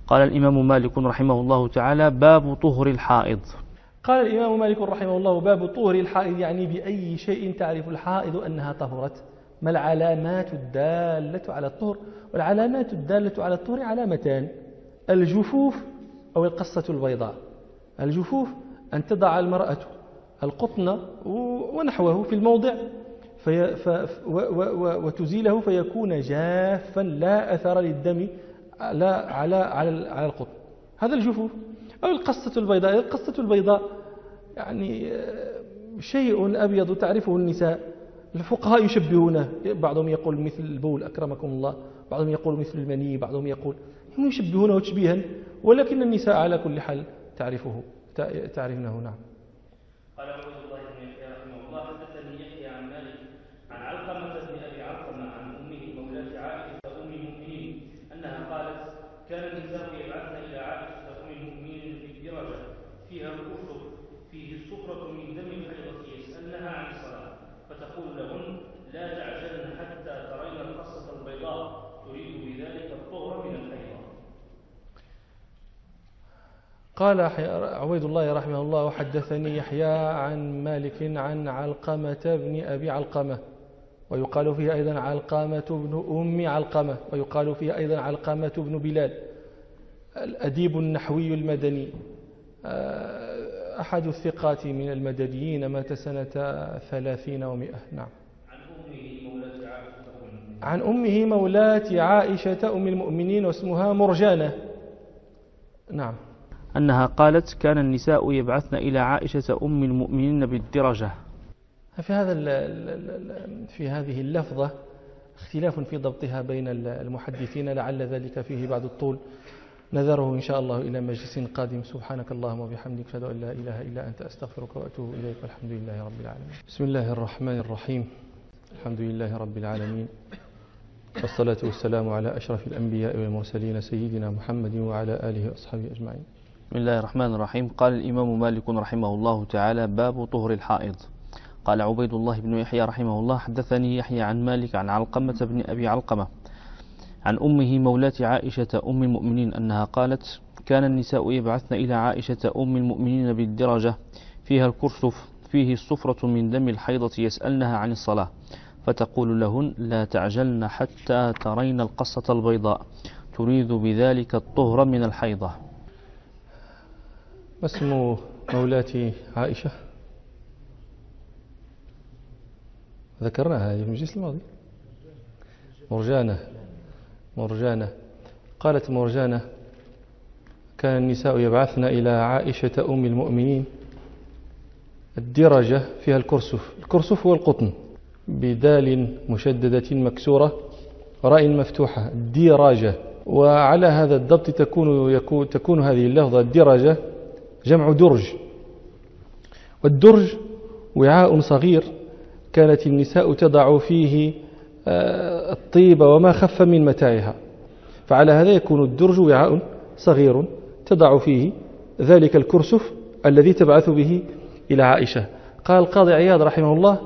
قال الإمام مالك رحمه الله تعالى: باب طهر الحائض. قال الإمام مالك رحمه الله: باب طهر الحائض، يعني بأي شيء تعرف الحائض أنها طهرت؟ ما العلامات الدالة على الطهر؟ والعلامات الدالة على الطهر علامتان: الجفوف أو القصة البيضاء. الجفوف أن تضع المرأة القطن ونحوه في الموضع وتزيله فيكون جافا لا أثر للدم لا على القطن، هذا الجفوف. أو القصة البيضاء. القصة البيضاء يعني شيء أبيض تعرفه النساء، الفقهاء يشبهونه، بعضهم يقول مثل البول أكرمكم الله، بعضهم يقول مثل المني، بعضهم يقول، هم يشبهونه تشبيها، ولكن النساء على كل حال تعرفنه. نعم. قال عبيد الله بن يحيى رحمه الله: حدثني يحيى عن مالك عن علقمة بن أبي علقمة عن أمه مولاة عائشة أم المؤمنين أنها قالت: كان النساء يبعثن إلى عائشة أم المؤمنين بالدرجة فيها الكفر فيه الصفرة من دم الحيضة يسألنها عن الصلاة، فتقول لهن: لا تعجلن حتى ترين القصة البيضاء، تريد بذلك الطهر من الحيضة. قال عبيد الله رحمه الله: وحدثني يحيى عن مالك عن علقمة بن أبي علقمة، ويقال فيه أيضا علقمة بن أم علقمة، ويقال فيه أيضا علقمة بن بلال، الأديب النحوي المدني، أحد الثقات من المدنيين، مات سنة 30 و100. نعم. عن أمه مولاة عائشة أم المؤمنين واسمها مرجانة. نعم. أنها قالت: كان النساء يبعثن إلى عائشة أم المؤمنين بالدرجة. في هذه اللفظة اختلاف في ضبطها بين المحدثين، لعل ذلك فيه بعد الطول، نذره إن شاء الله إلى مجلس قادم. سبحانك اللهم وبحمدك، أشهد أن لا إله إلا أنت، أستغفرك وأتوب إليك، والحمد لله رب العالمين. بسم الله الرحمن الرحيم، الحمد لله رب العالمين، والصلاة والسلام على أشرف الأنبياء والمرسلين سيدنا محمد وعلى آله وأصحابه أجمعين. بسم الله الرحمن الرحيم. قال الإمام مالك رحمه الله تعالى: باب طهر الحائض. قال عبيد الله بن يحيى رحمه الله: حدثني يحيى عن مالك عن علقمة بن أبي علقمة عن أمه مولاة عائشة أم المؤمنين أنها قالت: كان النساء يبعثن إلى عائشة أم المؤمنين بالدرجة فيها الكرسف فيه الصفرة من دم الحيضة يسألنها عن الصلاة، فتقول لهن: لا تعجلن حتى ترين القصة البيضاء، تريد بذلك الطهر من الحيضة. ما اسم مولاة عائشة؟ ذكرناها هذه في المجلس الماضي. مرجانة. قالت مرجانة: كان النساء يبعثن إلى عائشة أم المؤمنين الدرجة فيها الكرسف هو القطن، بدال مشددة مكسورة راء مفتوحة، الدرجة. وعلى هذا الضبط تكون هذه اللفظة الدرجة جمع درج، والدرج وعاء صغير كانت النساء تضع فيه الطيب وما خف من متاعها، فعلى هذا يكون الدرج وعاء صغير تضع فيه ذلك الكرسف الذي تبعث به إلى عائشة. قال القاضي عياض رحمه الله: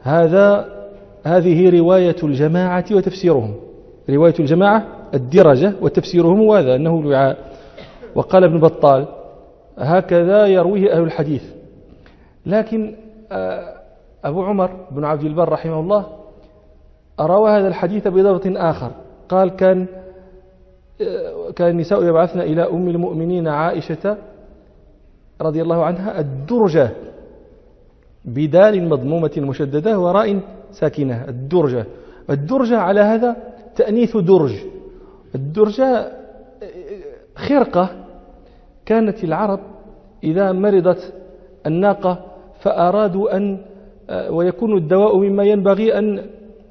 هذه رواية الجماعة وتفسيرهم، رواية الجماعة الدرجة وتفسيرهم وهذا أنه الوعاء. وقال ابن بطال: هكذا يرويه أهل الحديث. لكن أبو عمر بن عبد البر رحمه الله روى هذا الحديث بضبط آخر، قال: كان النساء يبعثن إلى أم المؤمنين عائشة رضي الله عنها الدرجة، بدال مضمومة مشددة وراء ساكنة، الدرجة على هذا تأنيث درج. الدرجة خرقة كانت العرب إذا مرضت الناقة فأرادوا أن ويكون الدواء مما ينبغي أن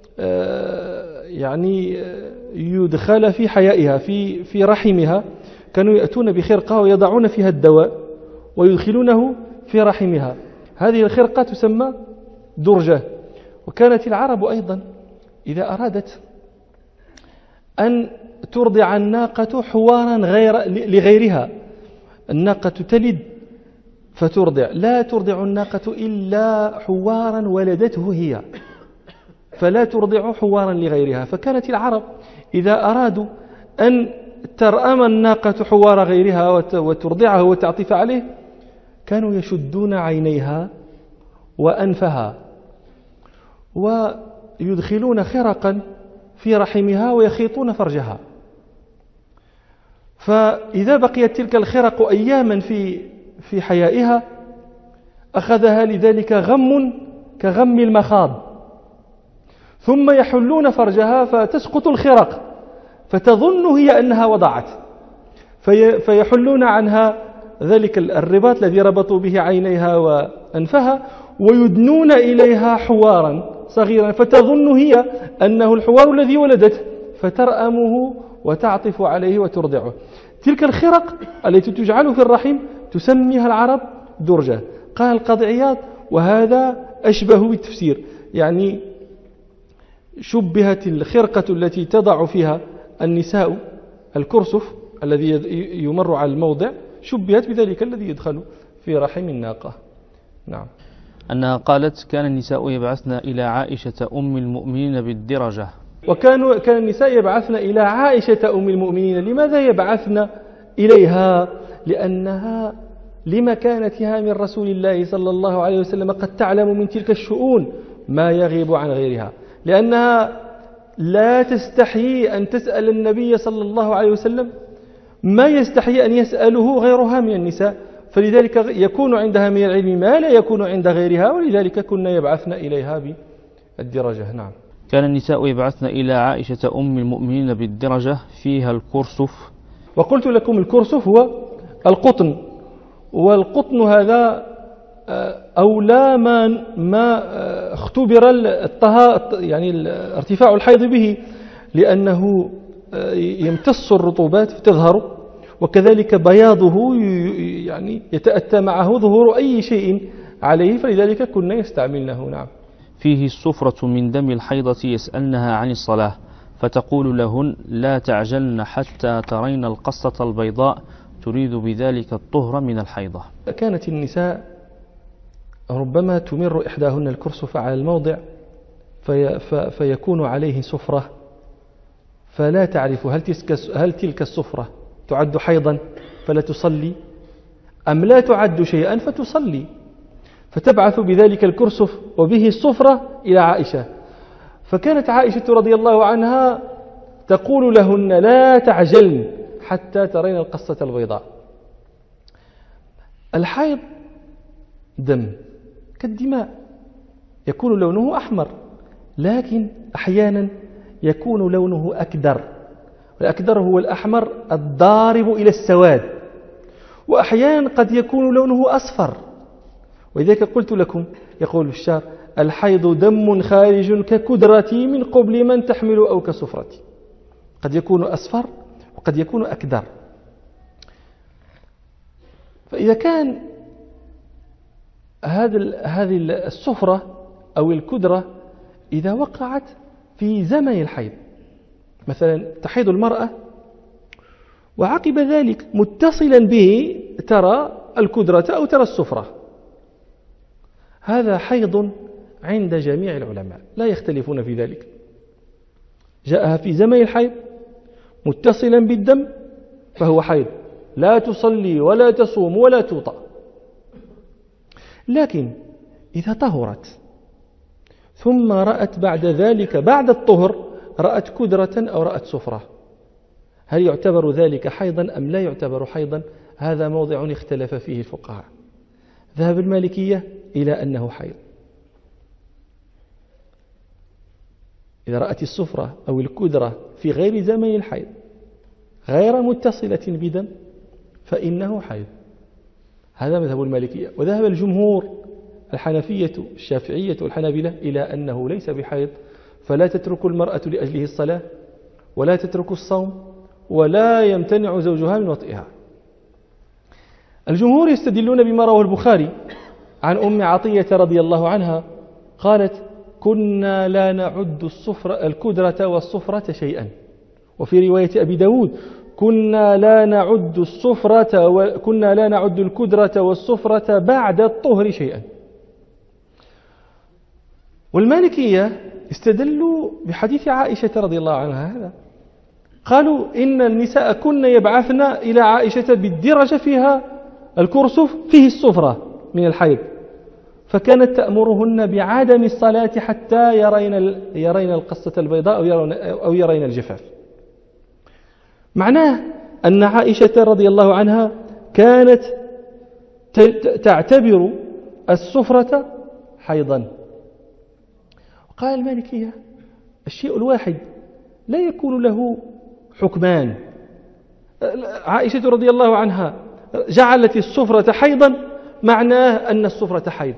يعني يدخل في حيائها في رحمها، كانوا يأتون بخرقة ويضعون فيها الدواء ويدخلونه في رحمها، هذه الخرقة تسمى درجة. وكانت العرب أيضا إذا أرادت أن ترضع الناقة حوارا لغيرها، الناقة تلد فترضع، لا ترضع الناقة إلا حوارا ولدته هي، فلا ترضع حوارا لغيرها. فكانت العرب إذا أرادوا أن ترأم الناقة حوار غيرها وترضعه وتعطف عليه كانوا يشدون عينيها وأنفها ويدخلون خرقا في رحمها ويخيطون فرجها. فإذا بقيت تلك الخرق أياما في حيائها أخذها لذلك غم كغم المخاض، ثم يحلون فرجها فتسقط الخرق فتظن هي أنها وضعت، فيحلون عنها ذلك الرباط الذي ربطوا به عينيها وأنفها ويدنون إليها حوارا صغيرا فتظن هي أنه الحوار الذي ولدته فترأمه وتعطف عليه وترضعه. تلك الخرق التي تجعل في الرحم تسميها العرب درجة. قال القاضي عياض وهذا أشبه بالتفسير، يعني شبهت الخرقة التي تضع فيها النساء الكرسف الذي يمر على الموضع شبهت بذلك الذي يدخل في رحم الناقة. نعم. أنها قالت كان النساء يبعثن إلى عائشة أم المؤمنين بالدرجة. كان النساء يبعثن إلى عائشة أم المؤمنين. لماذا يبعثن إليها؟ لأنها لمكانتها من رسول الله صلى الله عليه وسلم قد تعلم من تلك الشؤون ما يغيب عن غيرها، لأنها لا تستحيي أن تسأل النبي صلى الله عليه وسلم ما يستحيي أن يسأله غيرها من النساء، فلذلك يكون عندها من العلم ما لا يكون عند غيرها، ولذلك كنا يبعثن إليها بالدرجة. نعم. كان النساء يبعثن إلى عائشة أم المؤمنين بالدرجة فيها الكرسف. وقلت لكم الكرسف هو القطن، والقطن هذا أولى ما اختبر يعني ارتفاع الحيض به، لأنه يمتص الرطوبات فتظهر، وكذلك بياضه يعني يتأتى معه ظهور أي شيء عليه، فلذلك كنا يستعملنه. نعم. فيه الصفرة من دم الحيضة يسألنها عن الصلاة فتقول لهن لا تعجلن حتى ترين القصة البيضاء تريد بذلك الطهر من الحيضة. كانت النساء ربما تمر إحداهن الكرسف على الموضع فيكون عليه صفرة، فلا تعرف هل تلك الصفرة تعد حيضا فلا تصلي أم لا تعد شيئا فتصلي، فتبعث بذلك الكرسف وبه الصفرة إلى عائشة. فكانت عائشة رضي الله عنها تقول لهن لا تعجلن حتى ترين القصة البيضاء. الحيض دم كالدماء يكون لونه أحمر، لكن أحيانا يكون لونه أكدر، والأكدر هو الأحمر الضارب إلى السواد، وأحيانا قد يكون لونه أصفر. ولذلك قلت لكم يقول الشاعر الحيض دم خارج ككدرتي من قبل من تحمل أو كسفرتي. قد يكون أصفر وقد يكون أكدر. فإذا كان هذه السفرة أو الكدرة إذا وقعت في زمن الحيض، مثلا تحيض المرأة وعقب ذلك متصلا به ترى الكدرة أو ترى السفرة، هذا حيض عند جميع العلماء لا يختلفون في ذلك. جاءها في زمن الحيض متصلا بالدم فهو حيض، لا تصلي ولا تصوم ولا توطأ. لكن إذا طهرت ثم رأت بعد ذلك بعد الطهر رأت كدرة أو رأت سفرة، هل يعتبر ذلك حيضا أم لا يعتبر حيضا؟ هذا موضع اختلف فيه الفقهاء. ذهب المالكية إلى أنه حيض. إذا رأت السفرة أو الكدرة في غير زمن الحيض غير متصلة بدم فإنه حيض. هذا مذهب المالكية. وذهب الجمهور الحنفية الشافعية والحنابلة إلى أنه ليس بحيض، فلا تترك المرأة لأجله الصلاة ولا تترك الصوم ولا يمتنع زوجها من وطئها. الجمهور يستدلون بما رواه البخاري عن أم عطية رضي الله عنها قالت كنا لا نعد الكدرة والصفرة شيئا، وفي رواية أبي داود كنا لا نعد الكدرة والصفرة بعد الطهر شيئا. والمالكية استدلوا بحديث عائشة رضي الله عنها هذا، قالوا إن النساء كن يبعثن إلى عائشة بالدرجة فيها الكرسف فيه الصفرة من الحيض، فكانت تأمرهن بعدم الصلاة حتى يرين القصة البيضاء أو يرين الجفاف. معناه أن عائشة رضي الله عنها كانت تعتبر الصفرة حيضا. قال المالكية الشيء الواحد لا يكون له حكمان. عائشة رضي الله عنها جعلت الصفرة حيضا، معناه أن الصفرة حيض،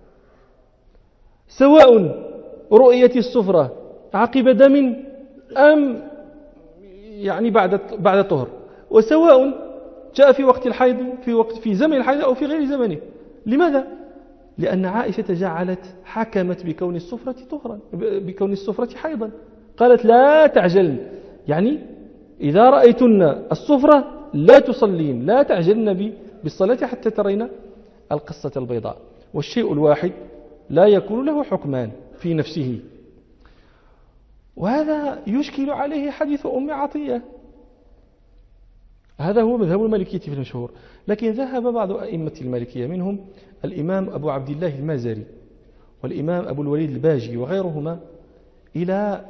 سواء رؤية الصفرة عقب دم أم يعني بعد طهر، وسواء جاء في وقت الحيض في زمن الحيض أو في غير زمنه. لماذا؟ لأن عائشة حكمت بكون الصفرة طهرا، بكون الصفرة حيضا. قالت لا تعجلن، يعني إذا رأيتن الصفرة لا تصلين، لا تعجلن بالصلاة حتى ترين القصة البيضاء. والشيء الواحد لا يكون له حكمان في نفسه. وهذا يشكل عليه حديث أم عطية. هذا هو مذهب المالكية في المشهور، لكن ذهب بعض أئمة المالكية منهم الإمام أبو عبد الله المازري والإمام أبو الوليد الباجي وغيرهما إلى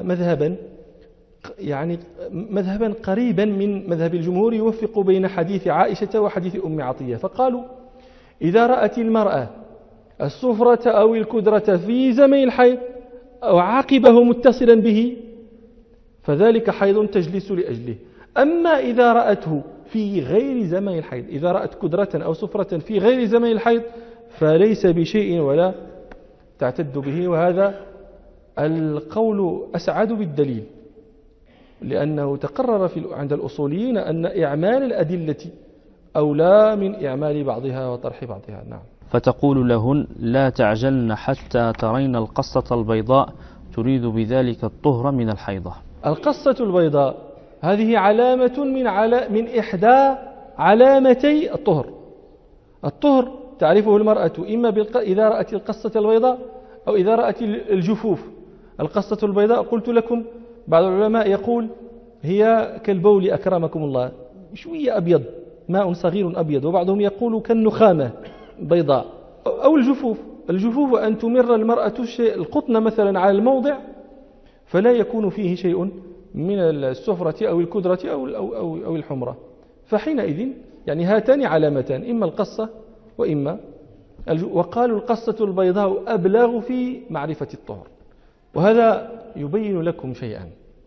مذهبا قريبا من مذهب الجمهور، يوفق بين حديث عائشة وحديث أم عطية. فقالوا إذا رأت المرأة الصفرة أو الكدرة في زمن الحيض أو عاقبه متصلا به فذلك حيض تجلس لأجله. أما إذا رأته في غير زمن الحيض، إذا رأت كدرة أو صفرة في غير زمن الحيض فليس بشيء ولا تعتد به. وهذا القول أسعد بالدليل، لأنه تقرر عند الأصوليين أن إعمال الأدلة أولى من إعمال بعضها وطرح بعضها. نعم. فتقول لهن لا تعجلن حتى ترين القصة البيضاء، تريد بذلك الطهر من الحيضة. القصة البيضاء هذه علامة من إحدى علامتي الطهر. الطهر تعرفه المرأة إما إذا رأت القصة البيضاء أو إذا رأت الجفوف. القصة البيضاء قلت لكم بعض العلماء يقول هي كالبول أكرمكم الله، شوية أبيض، ماء صغير أبيض، وبعضهم يقول كالنخامة بيضاء. أو الجفوف أن تمر المرأة القطن مثلا على الموضع فلا يكون فيه شيء من السفرة أو الكدرة أو الحمرة، فحينئذ يعني هاتان علامتان، إما القصة وإما وقالوا القصة البيضاء أبلغ في معرفة الطهر. وهذا يبين لكم شيئا،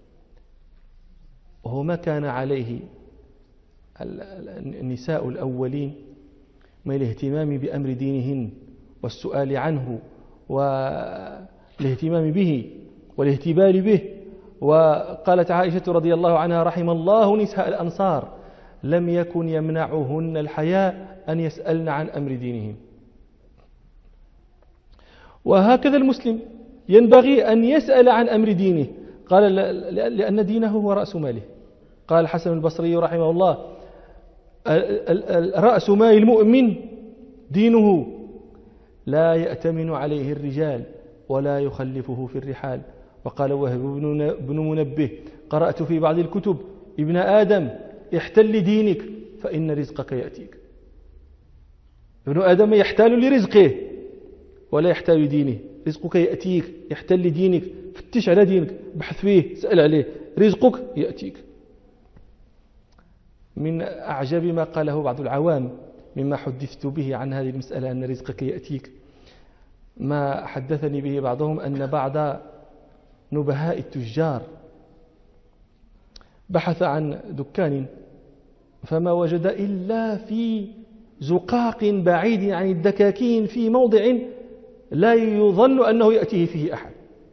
وهو ما كان عليه النساء الأولين من الاهتمام بأمر دينهن والسؤال عنه والاهتمام به والاهتبال به. وقالت عائشة رضي الله عنها رحم الله نساء الأنصار لم يكن يمنعهن الحياء أن يسألن عن أمر دينهن. وهكذا المسلم ينبغي أن يسأل عن أمر دينه، قال لأن دينه هو رأس ماله. قال الحسن البصري رحمه الله رأس مال المؤمن دينه لا يأتمن عليه الرجال ولا يخلفه في الرحال. وقال وهب بن منبه قرأت في بعض الكتب ابن آدم احتل دينك فإن رزقك يأتيك. ابن آدم يحتال لرزقه ولا يحتال لدينه، رزقك يأتيك، يحتل لدينك، فتش على دينك، بحث فيه، سأل عليه، رزقك يأتيك. من أعجب ما قاله بعض العوام مما حدثت به عن هذه المسألة أن رزقك يأتيك، ما حدثني به بعضهم أن بعض نبهاء التجار بحث عن دكان فما وجد إلا في زقاق بعيد عن الدكاكين في موضع لا يظن أنه يأتيه فيه أحد،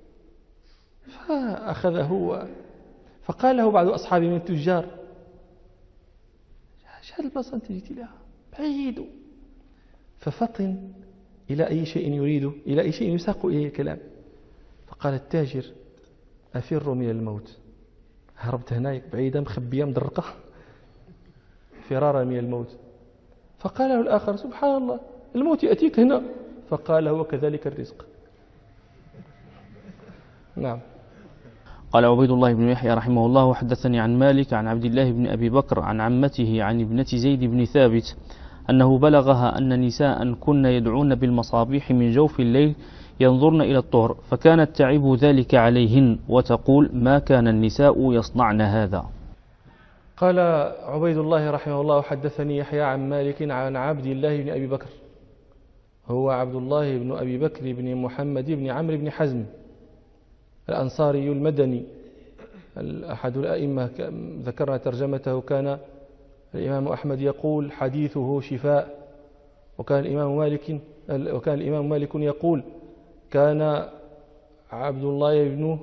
فأخذه فقال له بعض أصحابه من التجار هذا البلاصة أنت جيت لها بعيد، ففطن إلى أي شيء يريده، إلى أي شيء يساق إليه الكلام. فقال التاجر أفر من الموت، هربت هناك بعيدة مخبية مدرقة فرارا من الموت. فقال له الآخر سبحان الله الموت يأتيك هنا، فقال هو كذلك الرزق. نعم. قال عبيد الله بن يحيى رحمه الله وحدثني عن مالك عن عبد الله بن أبي بكر عن عمته عن ابنة زيد بن ثابت أنه بلغها أن نساء كن يدعون بالمصابيح من جوف الليل ينظرن إلى الطهر، فكانت تعب ذلك عليهن وتقول ما كان النساء يصنعن هذا. قال عبيد الله رحمه الله حدثني يحيى عن مالك عن عبد الله بن أبي بكر، هو عبد الله بن أبي بكر بن محمد بن عمرو بن حزم الأنصاري المدني أحد الأئمة، ذكرنا ترجمته، كان الإمام أحمد يقول حديثه شفاء، وكان الإمام مالك يقول كان عبد الله بن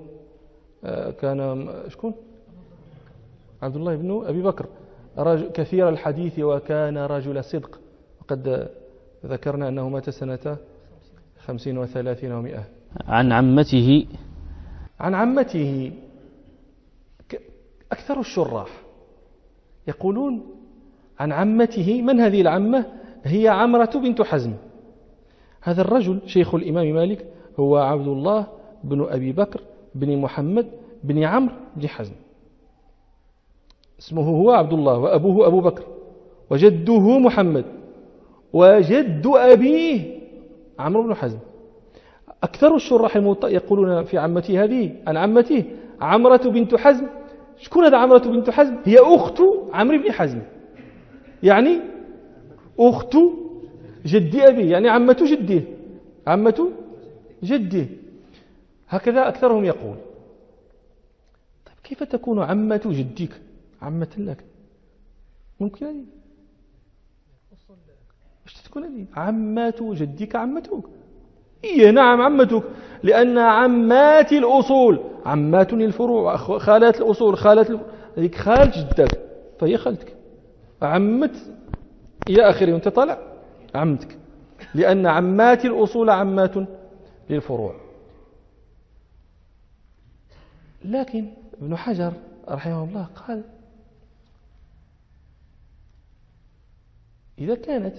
عبد الله بن أبي بكر كثير الحديث وكان رجل صدق، وقد ذكرنا أنه مات سنة 50 و30 و100. عن عمته أكثر الشراح يقولون عن عمته. من هذه العمة؟ هي عمرة بنت حزم. هذا الرجل شيخ الإمام مالك هو عبد الله بن أبي بكر بن محمد بن عمرو بن حزم، اسمه هو عبد الله وأبوه أبو بكر وجده محمد وجد أبيه عمرو بن حزم. أكثر الشراح يقولون في عمته هذه عن عمته عمرة بنت حزم. شكون هذا عمرة بنت حزم؟ هي أخت عمرو بن حزم، يعني أخت جد أبيه، يعني عمة جده. هكذا أكثرهم يقول. طيب كيف تكون عمة جدك عمة لك؟ ممكن هذه؟ ايش تكون هذه؟ عمة جدك عمتك؟ إيه نعم عمتك، لأن عمات الأصول عمات الفروع، خالات الأصول هذيك خال جدك فهي خالتك. عمت إلى آخره وانت طالع عمتك، لأن عمات الأصول عمات للفروع. لكن ابن حجر رحمه الله قال إذا كانت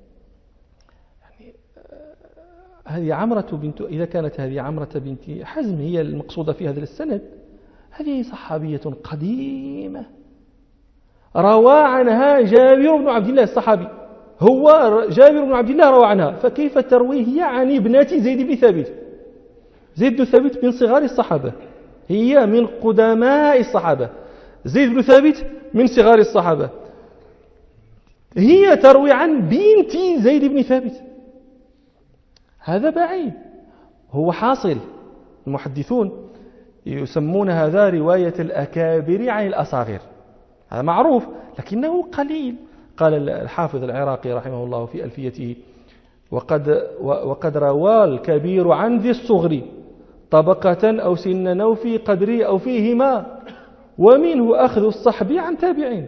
إذا كانت هذه عمرة بنت حزم هي المقصودة في هذا السند، هذه صحابية قديمة روى عنها جابر بن عبد الله الصحابي، هو جابر بن عبد الله روى عنها، فكيف تروي هي عن ابنة زيد بن ثابت؟ زيد بن ثابت من صغار الصحابة، هي من قدماء الصحابة، زيد بن ثابت من صغار الصحابة، هي تروي عن بنت زيد بن ثابت. هذا بعيد. هو حاصل المحدثون يسمون هذا رواية الأكابر عن الأصاغر، هذا معروف لكنه قليل. قال الحافظ العراقي رحمه الله في ألفيته وقد روى الكبير عن ذي الصغر طبقة أو سنا أو في قدر أو فيهما، ومنه أخذ الصحب عن تابعين.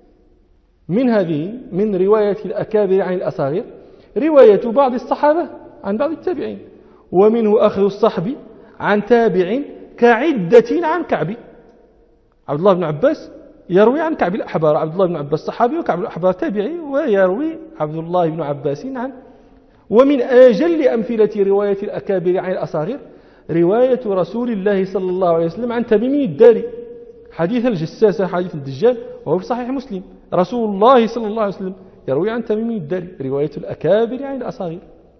من رواية الأكابر عن الأصاغر رواية بعض الصحابة عن بعض التابعين، ومنه أخذ الصحب عن تابع كعدة عن كعب. عبد الله بن عباس يروي عن كعب الأحبار، عبد الله بن عباس صحابي وكعب الأحبار تابعي، ويروي عبد الله بن عباس عنه. ومن أجل أمثلة رواية الأكابر عن الأصاغر رواية رسول الله صلى الله عليه وسلم عن تميم الداري، حديث الجساسة حديث الدجال، وهو في صحيح مسلم. رسول الله صلى الله عليه وسلم يروي عن تميم الداري، رواية الأكابر عن الأصاغر.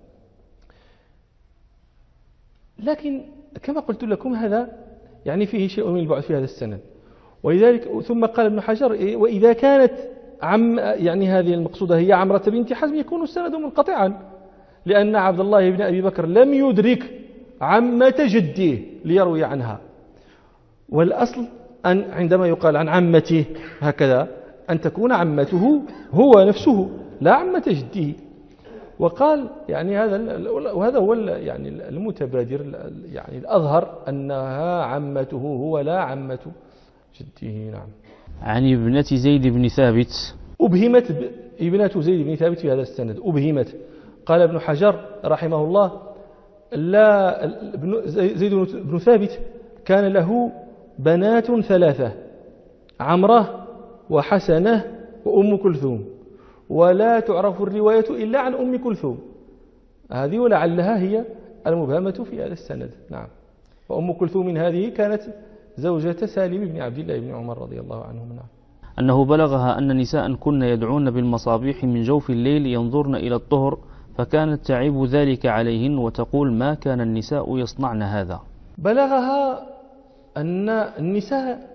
لكن كما قلت لكم هذا يعني فيه شيء من البعد في هذا السند. ولذلك ثم قال ابن حجر وإذا كانت يعني هذه المقصودة هي عمرة بنت حزم يكون السند منقطعا، لأن عبد الله بن أبي بكر لم يدرك عمة جده ليروي عنها. والأصل أن عندما يقال عن عمته هكذا أن تكون عمته هو نفسه لا عمة جده. وقال يعني وهذا هو يعني المتبادر يعني الأظهر أنها عمته هو لا عمة جده. نعم. عن ابنة زيد بن ثابت. أبهمت ابنة زيد بن ثابت في هذا السند، أبهمت. قال ابن حجر رحمه الله لا زيد بن ثابت كان له بنات ثلاثة، عمرة وحسنة وأم كلثوم، ولا تعرف الرواية إلا عن أم كلثوم، هذه ولعلها هي المبهمة في هذا السند. نعم. وأم كلثوم هذه كانت زوجة سالم بن عبد الله بن عمر رضي الله عنهما. أنه بلغها أن نساء كن يدعون بالمصابيح من جوف الليل ينظرن إلى الطهر، فكانت تعيب ذلك عليهن وتقول ما كان النساء يصنعن هذا. بلغها أن النساء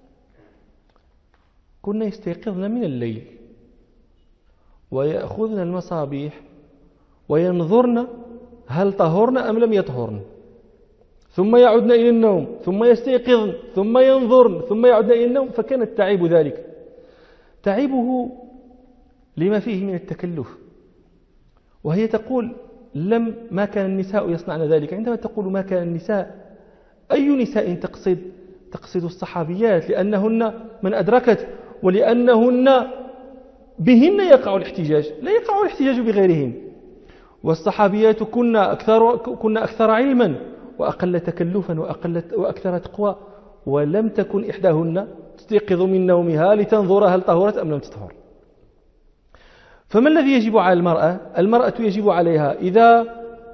كن يستيقظن من الليل ويأخذن المصابيح وينظرن هل طهرن أم لم يطهرن، ثم يعودن إلى النوم، ثم يستيقظن، ثم ينظرن، ثم يعودن إلى النوم. فكانت تعيب ذلك، تعيبه لما فيه من التكلف. وهي تقول ما كان النساء يصنعن ذلك. عندما تقول ما كان النساء، أي نساء تقصد الصحابيات، لأنهن من أدركت، ولأنهن بهن يقع الاحتجاج، لا يقع الاحتجاج بغيرهن. والصحابيات كن أكثر علما وأقل تكلفا وأكثر تقوى، ولم تكن إحداهن تستيقظ من نومها لتنظر هل طهرت أم لم تطهر. فما الذي يجب على المرأة؟ المرأة يجب عليها إذا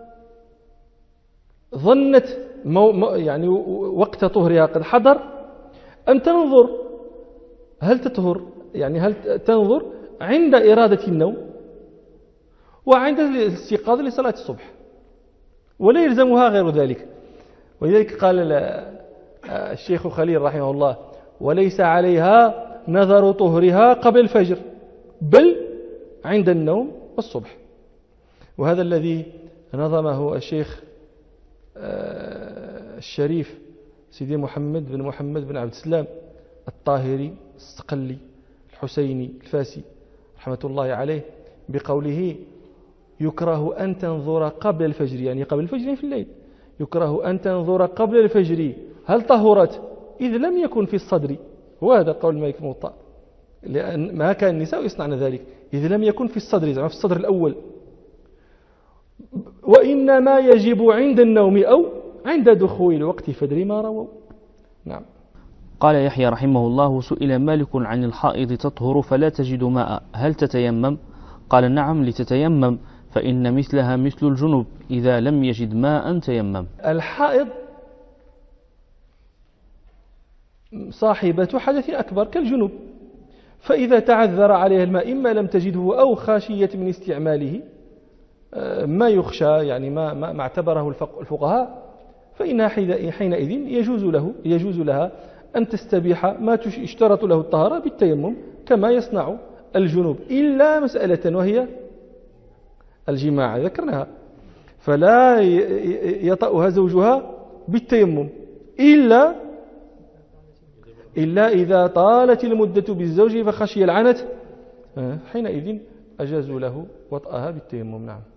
ظنت يعني وقت طهرها قد حضر أن تنظر هل تطهر، يعني هل تنظر عند إرادة النوم وعند الاستيقاظ لصلاة الصبح، ولا يلزمها غير ذلك. ولذلك قال الشيخ خليل رحمه الله وليس عليها نظر طهرها قبل الفجر بل عند النوم والصبح. وهذا الذي نظمه الشيخ الشريف سيدي محمد بن عبد السلام الطاهري الصقلي الحسيني الفاسي رحمة الله عليه بقوله يكره أن تنظر قبل الفجر، يعني قبل الفجر في الليل، يكره أن تنظر قبل الفجر هل طهرت إذ لم يكن في الصدر. وهذا قول مالك الموطأ، لأن ما كان النساء يصنعن ذلك إذ لم يكن في الصدر، يعني في الصدر الأول. وإنما يجب عند النوم أو عند دخول الوقت فدر ما رووا. نعم. قال يحيى رحمه الله سئل مالك عن الحائض تطهر فلا تجد ماء هل تتيمم؟ قال نعم لتتيمم، فإن مثلها مثل الجنوب إذا لم يجد ماء تيمم. الحائض صاحبة حدث أكبر كالجنوب، فإذا تعذر عليها الماء إما لم تجده أو خاشية من استعماله ما يخشى، يعني ما اعتبره الفقهاء، فإنها حينئذ يجوز لها أن تستبيح ما يشترط له الطهارة بالتيمم كما يصنع الجنوب، إلا مسألة وهي الجماع ذكرناها، فلا يطأها زوجها بالتيمم إلا إذا طالت المدة بالزوج فخشي العنت، حينئذ أجازوا له وطأها بالتيمم. نعم.